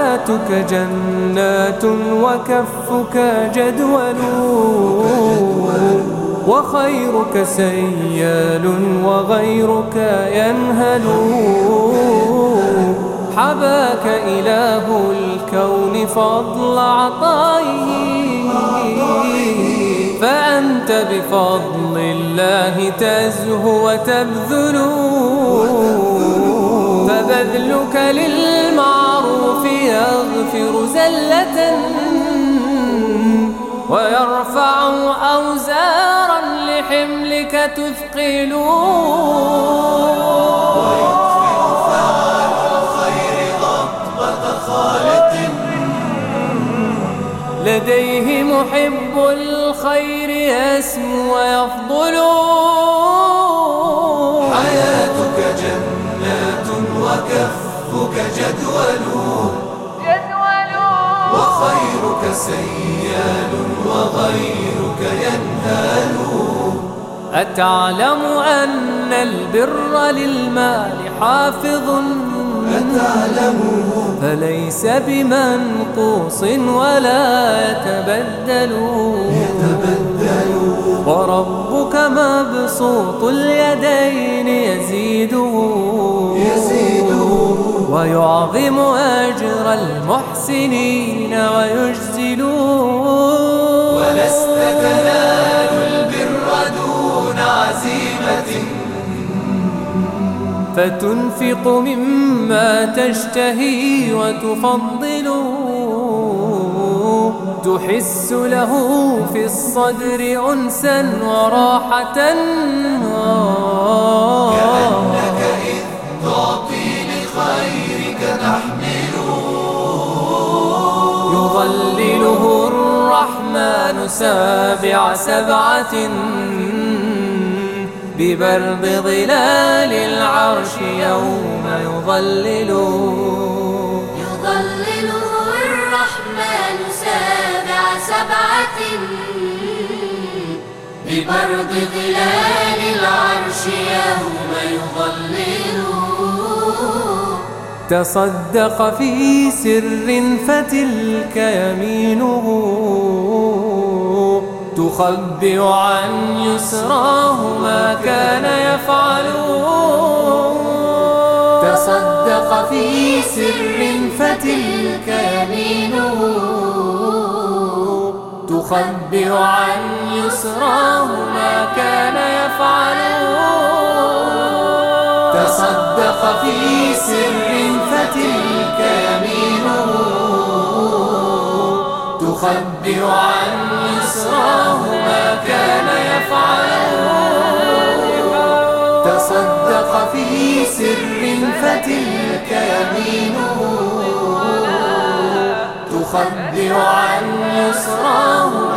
حياتك جنات وكفك جدول، وخيرك سيال وغيرك ينهل. حباك إله الكون فضل عطائه، فأنت بفضل الله تزهو وتبذل. فبذلك للمعروف يغفر زلة، ويرفع أوزارا لحملك تثقل. لديه محب الخير يسمو ويفضل. حياتك جنات وكفك جدول، وخيرك سيال وغيرك ينهال. أتعلم أن البر للمال حافظ، أتعلمه فليس بمنقوص ولا يتبدل. وربك مبسوط اليدين يزيده، ويعظم أجر المحسنين ويجزل. ولست تنال البر دون عزيمة، فتنفق مما تشتهي وتفضل. تحس له في الصدر أنسا وراحة، كأنك إذ تعطي لخيرك تحمل. يظلله الرحمن سابع سبعة، ببرد ظلال العرش يوم يظلله. يظلله الرحمن سابع سبعة، ببرد ظلال العرش يوم يظلله. تصدق في سر فتلك يمينه، تخبئ عن يسراه ما كان يفعل. تصدق في سر فتلك يمينه، تخبئ عن يسراه ما كان يفعل. تصدق في سر فتلك يمينه، تخبئ عن يسراه ما كان يفعل. تصدق في سر فتلك يمينه، تخبئ عن يسراه